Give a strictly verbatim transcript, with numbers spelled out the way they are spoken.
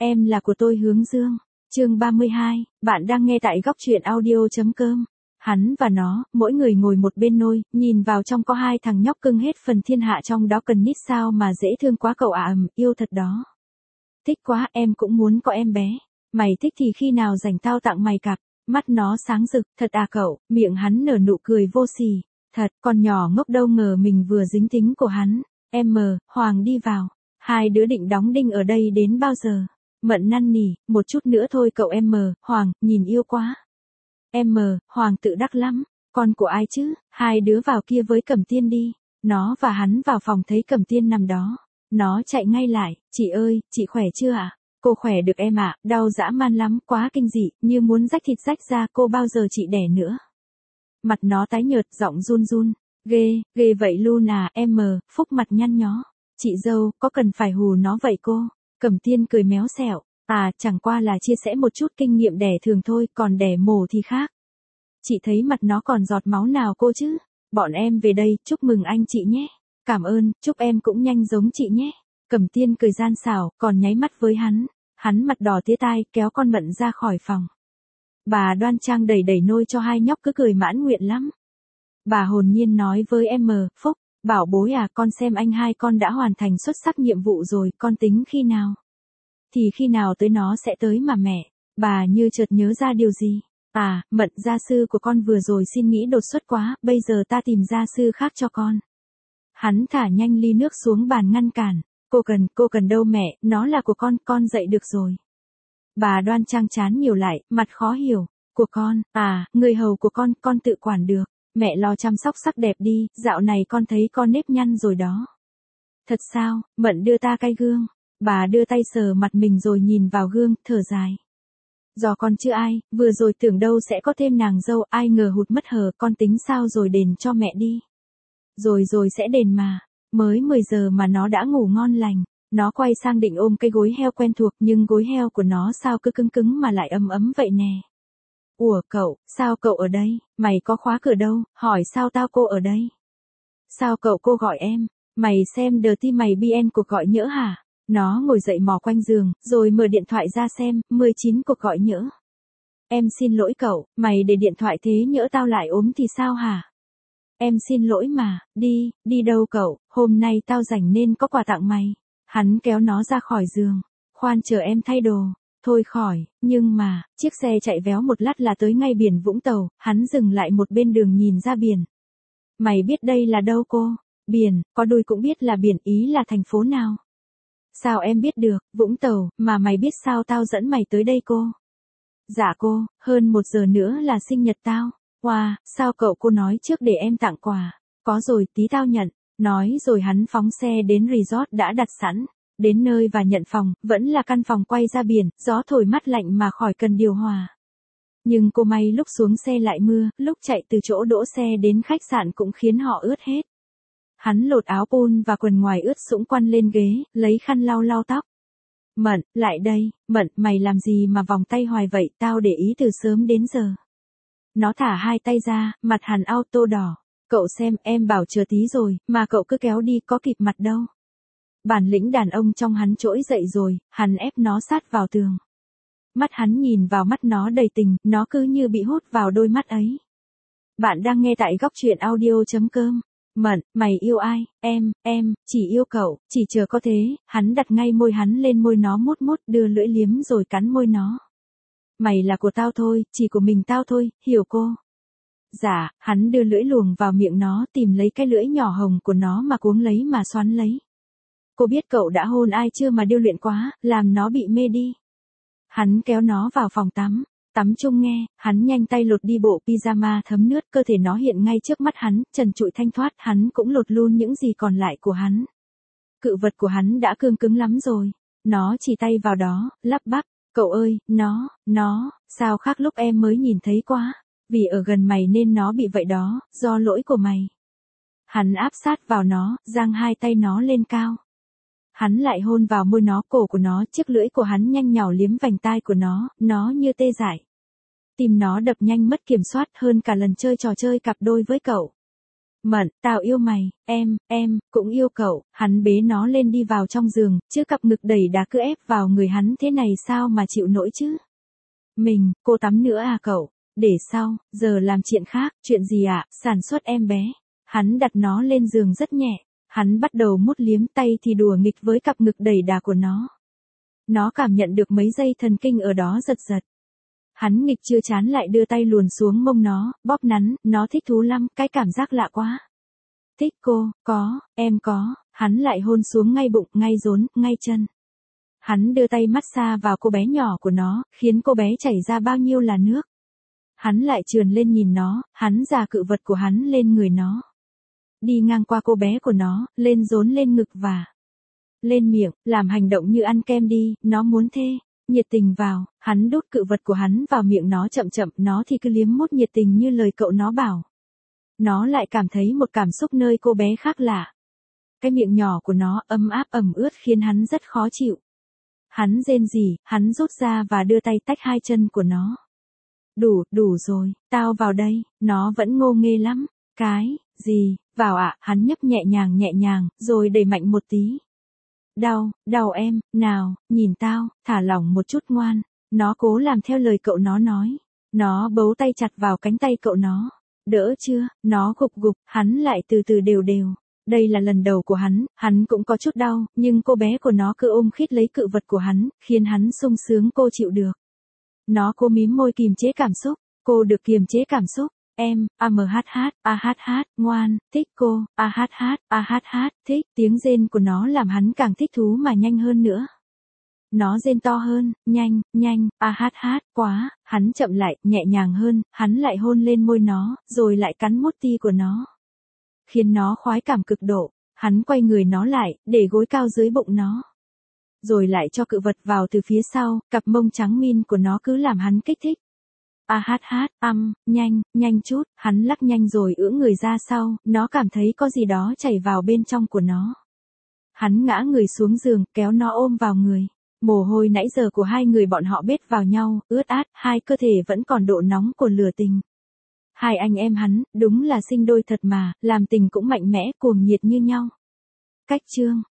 Em là của tôi Hướng Dương. Chương ba mươi hai, bạn đang nghe tại góc truyện audio.com. Hắn và nó, mỗi người ngồi một bên nôi, nhìn vào trong có hai thằng nhóc cưng hết phần thiên hạ trong đó cần nít sao mà dễ thương quá cậu à ầm, yêu thật đó. Thích quá, em cũng muốn có em bé. Mày thích thì khi nào rảnh tao tặng mày cặp. Mắt nó sáng rực, thật à cậu, miệng hắn nở nụ cười vô sỉ. Thật, con nhỏ ngốc đâu ngờ mình vừa dính tính của hắn. Em mờ, Hoàng đi vào. Hai đứa định đóng đinh ở đây đến bao giờ? Mận năn nỉ, một chút nữa thôi cậu em mờ, Hoàng, nhìn yêu quá. Em mờ, Hoàng tự đắc lắm, con của ai chứ, hai đứa vào kia với Cẩm Tiên đi. Nó và hắn vào phòng thấy Cẩm Tiên nằm đó. Nó chạy ngay lại, chị ơi, chị khỏe chưa ạ? À? Cô khỏe được em ạ, à, đau dã man lắm, quá kinh dị, như muốn rách thịt rách ra, cô bao giờ chị đẻ nữa? Mặt nó tái nhợt, giọng run run, ghê, ghê vậy luôn à, em mờ, Phúc mặt nhăn nhó. Chị dâu, có cần phải hù nó vậy cô? Cẩm Tiên cười méo xẹo, à, chẳng qua là chia sẻ một chút kinh nghiệm đẻ thường thôi, còn đẻ mổ thì khác. Chị thấy mặt nó còn giọt máu nào cô chứ? Bọn em về đây, chúc mừng anh chị nhé. Cảm ơn, chúc em cũng nhanh giống chị nhé. Cẩm Tiên cười gian xảo, còn nháy mắt với hắn. Hắn mặt đỏ tía tai, kéo con Mận ra khỏi phòng. Bà đoan trang đẩy đẩy nôi cho hai nhóc cứ cười mãn nguyện lắm. Bà hồn nhiên nói với em mờ, Phúc, bảo bối à, con xem anh hai con đã hoàn thành xuất sắc nhiệm vụ rồi, con tính khi nào? Thì khi nào tới nó sẽ tới mà mẹ. Bà như chợt nhớ ra điều gì. À, Mận, gia sư của con vừa rồi xin nghỉ đột xuất quá, bây giờ ta tìm gia sư khác cho con. Hắn thả nhanh ly nước xuống bàn ngăn cản. Cô cần, cô cần đâu mẹ, nó là của con, con dậy được rồi. Bà đoan trang chán nhiều lại, mặt khó hiểu. Của con, à, người hầu của con, con tự quản được. Mẹ lo chăm sóc sắc đẹp đi, dạo này con thấy con nếp nhăn rồi đó. Thật sao, Mận đưa ta cái gương. Bà đưa tay sờ mặt mình rồi nhìn vào gương, thở dài. Do con chưa ai, vừa rồi tưởng đâu sẽ có thêm nàng dâu, ai ngờ hụt mất hờ, con tính sao rồi đền cho mẹ đi. Rồi rồi sẽ đền mà. Mới mười giờ mà nó đã ngủ ngon lành. Nó quay sang định ôm cái gối heo quen thuộc nhưng gối heo của nó sao cứ cứng cứng mà lại ấm ấm vậy nè. Ủa cậu, sao cậu ở đây, mày có khóa cửa đâu, hỏi sao tao cô ở đây. Sao cậu cô gọi em, mày xem đờ ti mày bn cuộc gọi nhỡ hả? Nó ngồi dậy mò quanh giường, rồi mở điện thoại ra xem, mười chín cuộc gọi nhỡ. Em xin lỗi cậu, mày để điện thoại thế nhỡ tao lại ốm thì sao hả? Em xin lỗi mà, đi, đi đâu cậu, hôm nay tao rảnh nên có quà tặng mày. Hắn kéo nó ra khỏi giường, khoan chờ em thay đồ. Thôi khỏi, nhưng mà, chiếc xe chạy véo một lát là tới ngay biển Vũng Tàu, hắn dừng lại một bên đường nhìn ra biển. Mày biết đây là đâu cô? Biển, có đôi cũng biết là biển, ý là thành phố nào? Sao em biết được, Vũng Tàu, mà mày biết sao tao dẫn mày tới đây cô? Dạ cô, hơn một giờ nữa là sinh nhật tao. Wow, sao cậu cô nói trước để em tặng quà? Có rồi, tí tao nhận. Nói rồi hắn phóng xe đến resort đã đặt sẵn. Đến nơi và nhận phòng, vẫn là căn phòng quay ra biển, gió thổi mát lạnh mà khỏi cần điều hòa. Nhưng cô may lúc xuống xe lại mưa, lúc chạy từ chỗ đỗ xe đến khách sạn cũng khiến họ ướt hết. Hắn lột áo pôn và quần ngoài ướt sũng quăn lên ghế, lấy khăn lau lau tóc. Mận, lại đây, Mận, mày làm gì mà vòng tay hoài vậy, tao để ý từ sớm đến giờ. Nó thả hai tay ra, mặt hằn auto đỏ. Cậu xem, em bảo chờ tí rồi, mà cậu cứ kéo đi, có kịp mặt đâu. Bản lĩnh đàn ông trong hắn trỗi dậy rồi, hắn ép nó sát vào tường. Mắt hắn nhìn vào mắt nó đầy tình, nó cứ như bị hút vào đôi mắt ấy. Bạn đang nghe tại góc truyện audio.com. Mận, mày yêu ai? Em, em, chỉ yêu cậu, chỉ chờ có thế. Hắn đặt ngay môi hắn lên môi nó mút mút, đưa lưỡi liếm rồi cắn môi nó. Mày là của tao thôi, chỉ của mình tao thôi, hiểu cô? Dạ, hắn đưa lưỡi luồng vào miệng nó, tìm lấy cái lưỡi nhỏ hồng của nó mà cuống lấy mà xoắn lấy. Cô biết cậu đã hôn ai chưa mà điêu luyện quá, làm nó bị mê đi. Hắn kéo nó vào phòng tắm, tắm chung nghe, hắn nhanh tay lột đi bộ pyjama thấm nước, cơ thể nó hiện ngay trước mắt hắn, trần trụi thanh thoát, hắn cũng lột luôn những gì còn lại của hắn. Cự vật của hắn đã cương cứng lắm rồi, nó chỉ tay vào đó, lắp bắp, cậu ơi, nó, nó, sao khác lúc em mới nhìn thấy quá, vì ở gần mày nên nó bị vậy đó, do lỗi của mày. Hắn áp sát vào nó, giang hai tay nó lên cao. Hắn lại hôn vào môi nó, cổ của nó, chiếc lưỡi của hắn nhanh nhảu liếm vành tai của nó, nó như tê dại. Tim nó đập nhanh mất kiểm soát hơn cả lần chơi trò chơi cặp đôi với cậu. Mận, tao yêu mày, em, em, cũng yêu cậu, hắn bế nó lên đi vào trong giường, chứ cặp ngực đầy đá cứ ép vào người hắn thế này sao mà chịu nổi chứ. Mình, cô tắm nữa à cậu, để sau, giờ làm chuyện khác, chuyện gì ạ, à? Sản xuất em bé. Hắn đặt nó lên giường rất nhẹ, hắn bắt đầu mút liếm tay thì đùa nghịch với cặp ngực đầy đà của nó. Nó cảm nhận được mấy dây thần kinh ở đó giật giật. Hắn nghịch chưa chán lại đưa tay luồn xuống mông nó, bóp nắn, nó thích thú lắm, cái cảm giác lạ quá. Thích cô, có, em có, hắn lại hôn xuống ngay bụng, ngay rốn, ngay chân. Hắn đưa tay massage vào cô bé nhỏ của nó, khiến cô bé chảy ra bao nhiêu là nước. Hắn lại trườn lên nhìn nó, hắn già cự vật của hắn lên người nó. Đi ngang qua cô bé của nó, lên rốn lên ngực và lên miệng, làm hành động như ăn kem đi, nó muốn thê. Nhiệt tình vào, hắn đút cự vật của hắn vào miệng nó chậm chậm, nó thì cứ liếm mút nhiệt tình như lời cậu nó bảo. Nó lại cảm thấy một cảm xúc nơi cô bé khác lạ. Cái miệng nhỏ của nó ấm áp ẩm ướt khiến hắn rất khó chịu. Hắn rên rỉ, hắn rút ra và đưa tay tách hai chân của nó. Đủ, đủ rồi, tao vào đây, nó vẫn ngô nghê lắm. Cái, gì, vào ạ, à, hắn nhấp nhẹ nhàng nhẹ nhàng, rồi đẩy mạnh một tí. Đau, đau em, nào, nhìn tao, thả lỏng một chút ngoan. Nó cố làm theo lời cậu nó nói. Nó bấu tay chặt vào cánh tay cậu nó. Đỡ chưa, nó gục gục, hắn lại từ từ đều đều. Đây là lần đầu của hắn, hắn cũng có chút đau, nhưng cô bé của nó cứ ôm khít lấy cự vật của hắn, khiến hắn sung sướng cô chịu được. Nó cố mím môi kìm chế cảm xúc, cô được kiềm chế cảm xúc. Em, a m h h, a h h, ngoan, thích cô, a h h, a h h, thích, tiếng rên của nó làm hắn càng thích thú mà nhanh hơn nữa. Nó rên to hơn, nhanh, nhanh, a h h, quá, hắn chậm lại, nhẹ nhàng hơn, hắn lại hôn lên môi nó, rồi lại cắn mút ti của nó. Khiến nó khoái cảm cực độ, hắn quay người nó lại, để gối cao dưới bụng nó. Rồi lại cho cự vật vào từ phía sau, cặp mông trắng min của nó cứ làm hắn kích thích. A hát hát, âm, nhanh, nhanh chút, hắn lắc nhanh rồi ưỡn người ra sau, nó cảm thấy có gì đó chảy vào bên trong của nó. Hắn ngã người xuống giường, kéo nó ôm vào người. Mồ hôi nãy giờ của hai người bọn họ bết vào nhau, ướt át, hai cơ thể vẫn còn độ nóng của lửa tình. Hai anh em hắn, đúng là sinh đôi thật mà, làm tình cũng mạnh mẽ, cuồng nhiệt như nhau. Cách chương